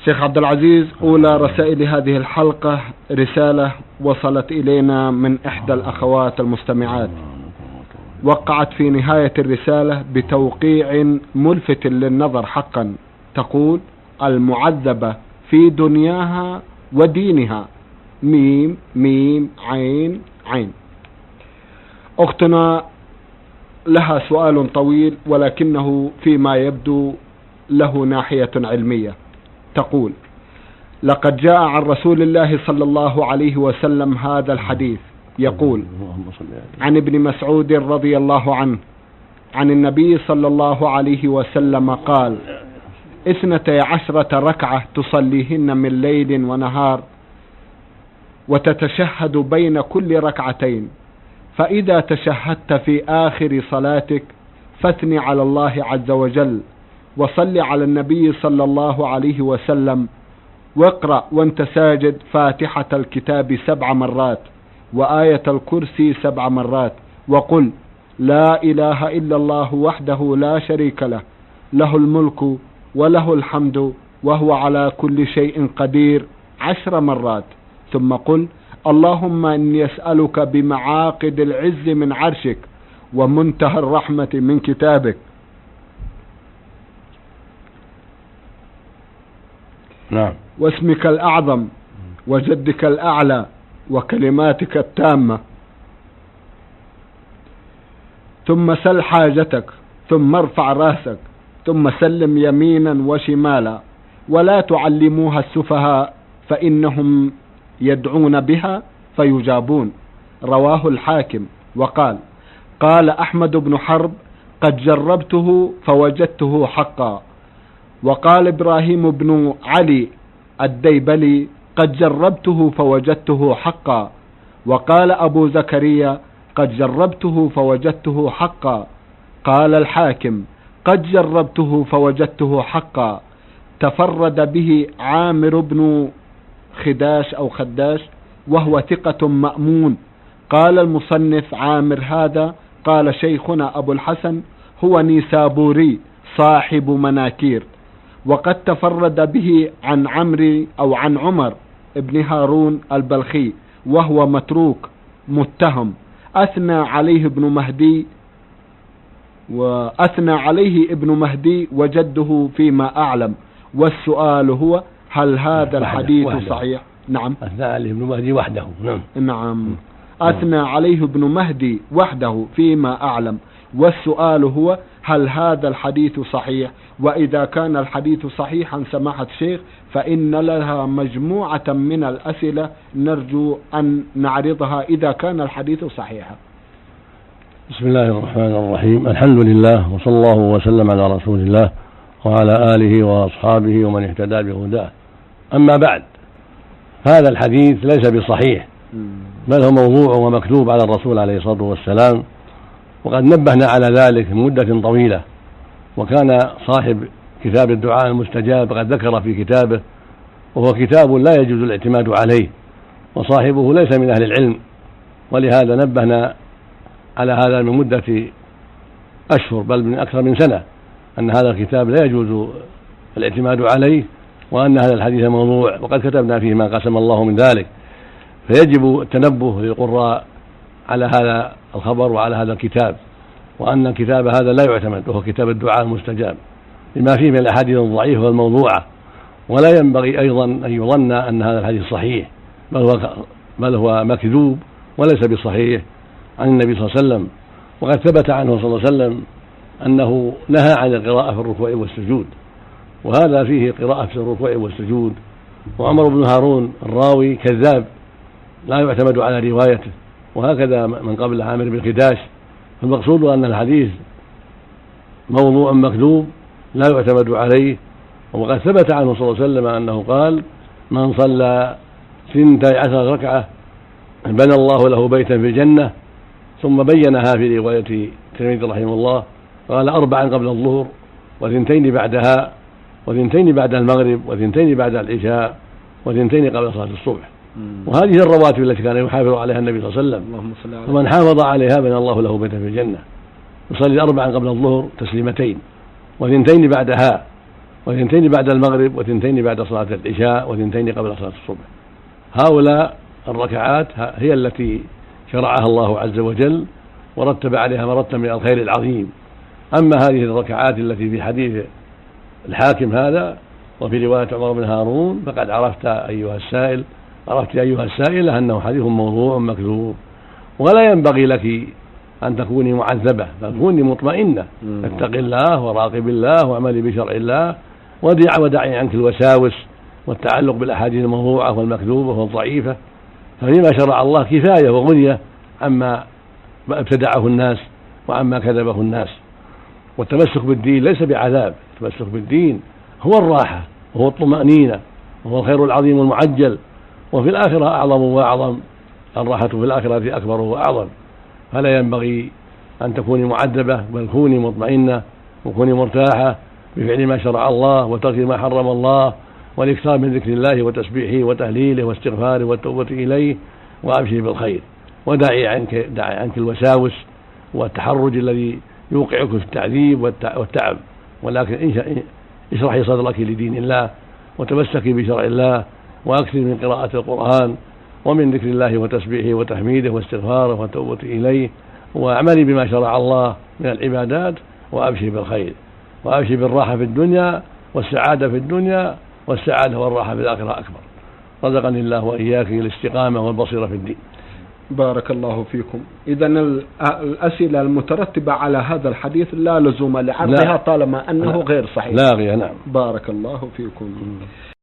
شيخ عبد العزيز، أولى رسائل هذه الحلقة رسالة وصلت إلينا من إحدى الأخوات المستمعات، وقعت في نهاية الرسالة بتوقيع ملفت للنظر حقا، تقول: المعذبة في دنياها ودينها، ميم ميم عين عين. أختنا لها سؤال طويل ولكنه فيما يبدو له ناحية علمية. تقول: لقد جاء عن رسول الله صلى الله عليه وسلم هذا الحديث يقول عن ابن مسعود رضي الله عنه عن النبي صلى الله عليه وسلم قال: 12 ركعة تصليهن من ليل ونهار، وتتشهد بين كل ركعتين، فإذا تشهدت في آخر صلاتك فاثني على الله عز وجل، وصل على النبي صلى الله عليه وسلم، واقرأ وانت ساجد فاتحة الكتاب 7 مرات وآية الكرسي 7 مرات، وقل: لا إله إلا الله وحده لا شريك له، له الملك وله الحمد وهو على كل شيء قدير 10 مرات، ثم قل: اللهم إني أسألك بمعاقد العز من عرشك ومنتهى الرحمة من كتابك، نعم، واسمك الأعظم وجدك الأعلى وكلماتك التامة، ثم سل حاجتك، ثم ارفع راسك، ثم سلم يمينا وشمالا، ولا تعلموها السفهاء فإنهم يدعون بها فيجابون. رواه الحاكم. وقال: قال أحمد بن حرب: قد جربته فوجدته حقا. وقال إبراهيم بن علي الديبلي: قد جربته فوجدته حقا. وقال أبو زكريا: قد جربته فوجدته حقا. قال الحاكم: قد جربته فوجدته حقا. تفرد به عامر بن خداش أو خداش وهو ثقة مأمون. قال المصنف: عامر هذا، قال شيخنا أبو الحسن، هو نيسابوري صاحب مناكير. وقد تفرد به عن عمرو أو عن عمر ابن هارون البلخي وهو متروك متهم. أثنى عليه ابن مهدي وجده فيما أعلم. والسؤال هو: هل هذا الحديث صحيح؟ نعم، أثنى عليه ابن مهدي وحده. نعم، أثنى عليه ابن مهدي وحده فيما أعلم. والسؤال هو: هل هذا الحديث صحيح؟ وإذا كان الحديث صحيحا سماحة الشيخ فإن لها مجموعة من الأسئلة نرجو أن نعرضها إذا كان الحديث صحيحا. بسم الله الرحمن الرحيم. الحمد لله، وصلى الله وسلم على رسول الله وعلى آله وأصحابه ومن اهتدى بهداه. أما بعد، هذا الحديث ليس بصحيح، بل هو موضوع ومكذوب على الرسول عليه الصلاة والسلام، وقد نبهنا على ذلك من مدة طويلة. وكان صاحب كتاب الدعاء المستجاب قد ذكر في كتابه، وهو كتاب لا يجوز الاعتماد عليه، وصاحبه ليس من أهل العلم، ولهذا نبهنا على هذا من مدة أشهر بل من أكثر من سنة، أن هذا الكتاب لا يجوز الاعتماد عليه، وأن هذا الحديث موضوع، وقد كتبنا فيه ما قسم الله من ذلك. فيجب التنبه للقراء على هذا الخبر وعلى هذا الكتاب، وأن الكتاب هذا لا يعتمد، وهو كتاب الدعاء المستجاب، لما فيه من الأحاديث الضعيفة والموضوعة. ولا ينبغي أيضا أن يظن أن هذا الحديث صحيح، بل هو مكذوب وليس بصحيح عن النبي صلى الله عليه وسلم. وقد ثبت عنه صلى الله عليه وسلم أنه نهى عن القراءة في الركوع والسجود، وهذا فيه قراءة في الركوع والسجود. وعمر بن هارون الراوي كذاب لا يعتمد على روايته، وهكذا من قبل عامر بن خداش. فالمقصود أن الحديث موضوع مكذوب لا يعتمد عليه. وقد ثبت عنه صلى الله عليه وسلم أنه قال: من صلى 12 ركعة بنى الله له بيتا في الجنة. ثم بينها في رواية الترمذي رحمه الله، قال: 4 قبل الظهر، و2 بعدها، و2 بعد المغرب، و2 بعد العشاء، و2 قبل صلاة الصبح. وهذه الرواتب التي كان يحافظ عليها النبي صلى الله عليه وسلم، ومن حافظ عليها بنى الله له بيتا في الجنة. يصلي 4 قبل الظهر تسليمتين، و2 بعدها، وثنتين بعد المغرب، وثنتين بعد صلاة العشاء، وثنتين قبل صلاة الصبح. هؤلاء الركعات هي التي شرعها الله عز وجل ورتب عليها مرتب من الخير العظيم. أما هذه الركعات التي في حديث الحاكم هذا وفي رواية عمر بن هارون فقد عرفت أيها السائلة أنه حديث موضوع مكذوب، ولا ينبغي لك أن تكوني معذبة، بل كوني مطمئنة، اتق الله وراقب الله واعملي بشرع الله ودعي عنك الوساوس والتعلق بالأحاديث الموضوعة والمكذوبة والضعيفة، ففيما شرع الله كفاية وغنية عما ابتدعه الناس وعما كذبه الناس. والتمسك بالدين ليس بعذاب، التمسك بالدين هو الراحة وهو الطمأنينة وهو الخير العظيم المعجل، وفي الآخرة أعظم وأعظم، الراحة في الآخرة أكبر وأعظم. فلا ينبغي أن تكوني معذبة، بل كوني مطمئنة وكوني مرتاحة بفعل ما شرع الله وترك ما حرم الله، والإكثار من ذكر الله وتسبيحه وتهليله واستغفاره والتوبة إليه، وأبشري بالخير ودعي عنك الوساوس والتحرج الذي يوقعك في التعذيب والتعب، ولكن اشرحي صدرك لدين الله وتمسكي بشرع الله، وأكثر من قراءة القرآن ومن ذكر الله وتسبيحه وتحميده واستغفاره والتوبة إليه، واعملي بما شرع الله من العبادات، وأبشري بالخير وأبشري بالراحة في الدنيا والسعادة في الدنيا، والسعادة والراحة في الآخرة أكبر. رزقني الله وإياك الاستقامة والبصيرة في الدين. بارك الله فيكم. إذا الأسئلة المترتبة على هذا الحديث لا لزوم لعرضها طالما أنه غير صحيح. لا غير. نعم. بارك الله فيكم.